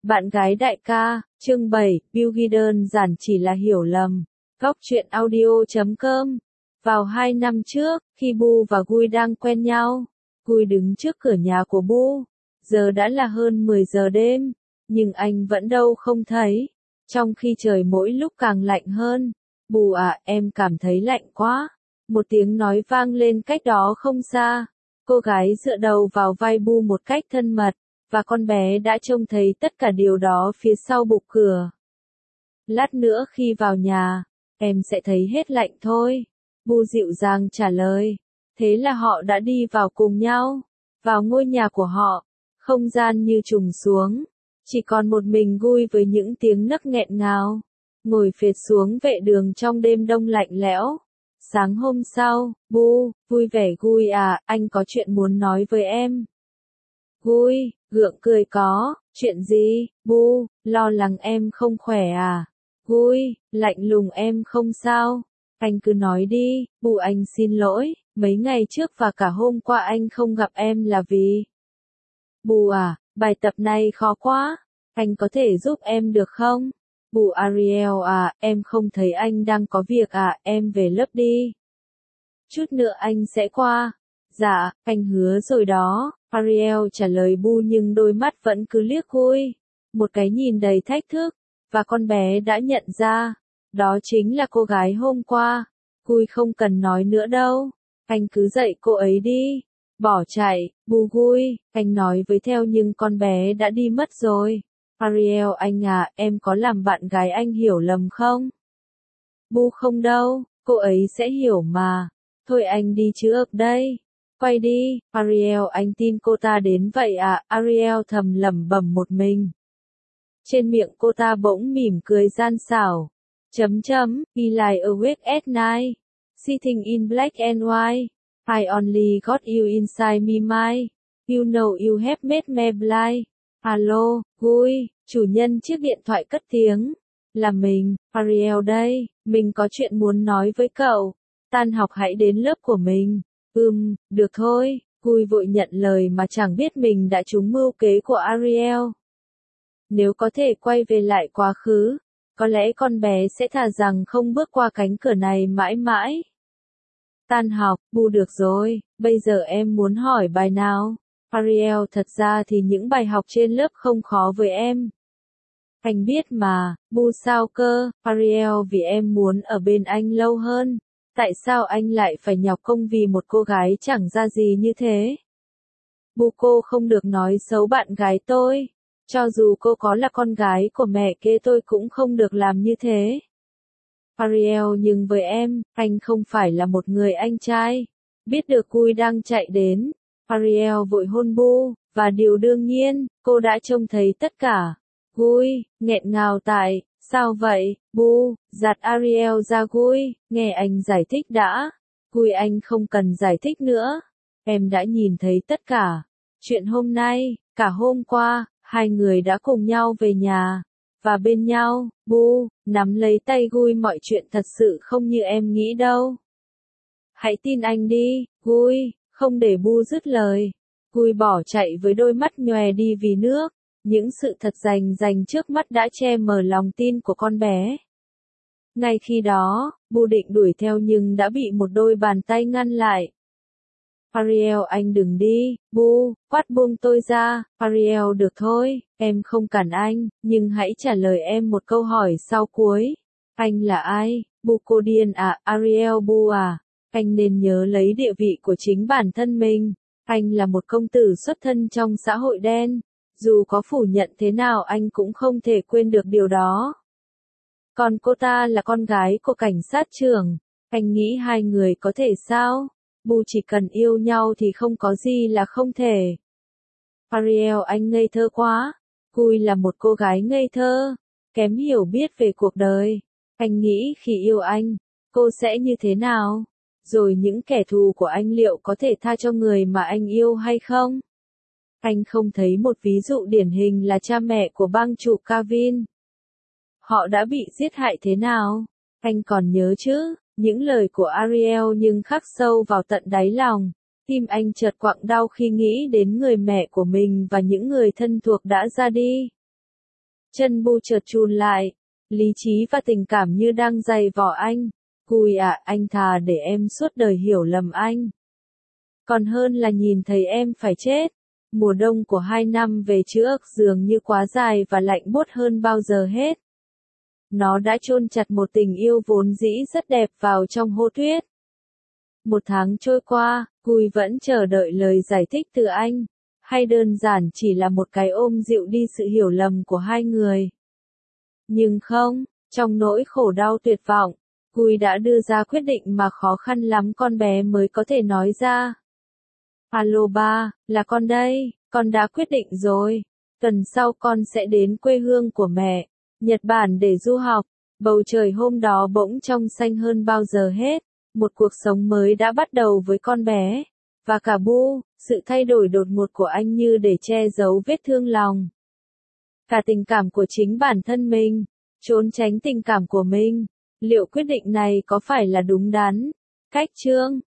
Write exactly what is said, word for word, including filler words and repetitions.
Bạn gái đại ca, chương bảy, Bill ghi đơn giản chỉ là hiểu lầm. Góc truyện audio chấm com. Vào hai năm trước, khi Bu và Gui đang quen nhau, Gui đứng trước cửa nhà của Bu. Giờ đã là hơn mười giờ đêm, nhưng anh vẫn đâu không thấy. Trong khi trời mỗi lúc càng lạnh hơn. Bu à, em cảm thấy lạnh quá. Một tiếng nói vang lên cách đó không xa. Cô gái dựa đầu vào vai Bu một cách thân mật, và con bé đã trông thấy tất cả điều đó phía sau bục cửa. Lát nữa khi vào nhà, em sẽ thấy hết lạnh thôi. Bu dịu dàng trả lời. Thế là họ đã đi vào cùng nhau, vào ngôi nhà của họ. Không gian như trùng xuống, chỉ còn một mình Gui với những tiếng nấc nghẹn ngào, ngồi phệt xuống vệ đường trong đêm đông lạnh lẽo. Sáng hôm sau, Bu, vui vẻ Gui à, anh có chuyện muốn nói với em. Gui, gượng cười có, chuyện gì, Bu, lo lắng em không khỏe à? Gui, lạnh lùng em không sao, anh cứ nói đi. Bu anh xin lỗi, mấy ngày trước và cả hôm qua anh không gặp em là vì... Bu à, bài tập này khó quá, anh có thể giúp em được không? Bu Ariel à, em không thấy anh đang có việc à, em về lớp đi. Chút nữa anh sẽ qua. Dạ, anh hứa rồi đó. Ariel trả lời Bu nhưng đôi mắt vẫn cứ liếc Gui. Một cái nhìn đầy thách thức, và con bé đã nhận ra, đó chính là cô gái hôm qua. Gui không cần nói nữa đâu, anh cứ dạy cô ấy đi. Bỏ chạy, Bu Gui, anh nói với theo nhưng con bé đã đi mất rồi. Ariel anh à, em có làm bạn gái anh hiểu lầm không? Bu không đâu, cô ấy sẽ hiểu mà. Thôi anh đi trước đây. Quay đi, Ariel anh tin cô ta đến vậy à? Ariel thầm lẩm bẩm một mình. Trên miệng cô ta bỗng mỉm cười gian xảo. Chấm chấm, be like awake at night. Sitting in black and white. I only got you inside me mind. You know you have made me blind. Alo, Gui, chủ nhân chiếc điện thoại cất tiếng. Là mình, Ariel đây, mình có chuyện muốn nói với cậu. Tan học hãy đến lớp của mình. Ừm, được thôi, Gui vội nhận lời mà chẳng biết mình đã trúng mưu kế của Ariel. Nếu có thể quay về lại quá khứ, có lẽ con bé sẽ thà rằng không bước qua cánh cửa này mãi mãi. Tan học, Bu được rồi, bây giờ em muốn hỏi bài nào? Ariel thật ra thì những bài học trên lớp không khó với em. Anh biết mà, Bu sao cơ? Ariel vì em muốn ở bên anh lâu hơn. Tại sao anh lại phải nhọc công vì một cô gái chẳng ra gì như thế? Bu cô không được nói xấu bạn gái tôi. Cho dù cô có là con gái của mẹ kế tôi cũng không được làm như thế. Ariel nhưng với em, anh không phải là một người anh trai. Biết được Gui đang chạy đến, Ariel vội hôn Bu, và điều đương nhiên, cô đã trông thấy tất cả. Gui, nghẹn ngào tại, sao vậy, Bu, giặt Ariel ra Gui, nghe anh giải thích đã. Gui anh không cần giải thích nữa, em đã nhìn thấy tất cả. Chuyện hôm nay, cả hôm qua, hai người đã cùng nhau về nhà, và bên nhau. Bu, nắm lấy tay Gui mọi chuyện thật sự không như em nghĩ đâu. Hãy tin anh đi, Gui, không để Bu dứt lời. Gui bỏ chạy với đôi mắt nhòe đi vì nước. Những sự thật rành rành trước mắt đã che mờ lòng tin của con bé. Ngay khi đó, Bu định đuổi theo nhưng đã bị một đôi bàn tay ngăn lại. Ariel anh đừng đi, Bu, quát buông tôi ra. Ariel được thôi, em không cản anh, nhưng hãy trả lời em một câu hỏi sau cuối. Anh là ai? Bu cô điên à? Ariel Bu à? Anh nên nhớ lấy địa vị của chính bản thân mình. Anh là một công tử xuất thân trong xã hội đen. Dù có phủ nhận thế nào anh cũng không thể quên được điều đó. Còn cô ta là con gái của cảnh sát trưởng. Anh nghĩ hai người có thể sao? Bu chỉ cần yêu nhau thì không có gì là không thể. Ariel anh ngây thơ quá. Gui là một cô gái ngây thơ, kém hiểu biết về cuộc đời. Anh nghĩ khi yêu anh, cô sẽ như thế nào? Rồi những kẻ thù của anh liệu có thể tha cho người mà anh yêu hay không? Anh không thấy một ví dụ điển hình là cha mẹ của bang chủ Calvin. Họ đã bị giết hại thế nào? Anh còn nhớ chứ? Những lời của Ariel nhưng khắc sâu vào tận đáy lòng. Tim anh chợt quặn đau khi nghĩ đến người mẹ của mình và những người thân thuộc đã ra đi. Chân Bu chợt chùn lại. Lý trí và tình cảm như đang giày vò anh. Cùi ạ, anh thà để em suốt đời hiểu lầm anh. Còn hơn là nhìn thấy em phải chết. Mùa đông của hai năm về trước dường như quá dài và lạnh buốt hơn bao giờ hết. Nó đã chôn chặt một tình yêu vốn dĩ rất đẹp vào trong hô tuyết. Một tháng trôi qua, Cùi vẫn chờ đợi lời giải thích từ anh. Hay đơn giản chỉ là một cái ôm dịu đi sự hiểu lầm của hai người. Nhưng không, trong nỗi khổ đau tuyệt vọng, Cùi đã đưa ra quyết định mà khó khăn lắm con bé mới có thể nói ra. Alo ba, là con đây, con đã quyết định rồi. Tuần sau con sẽ đến quê hương của mẹ, Nhật Bản để du học. Bầu trời hôm đó bỗng trong xanh hơn bao giờ hết. Một cuộc sống mới đã bắt đầu với con bé. Và cả Bu, sự thay đổi đột ngột của anh như để che giấu vết thương lòng. Cả tình cảm của chính bản thân mình, trốn tránh tình cảm của mình. Liệu quyết định này có phải là đúng đắn? Cách chương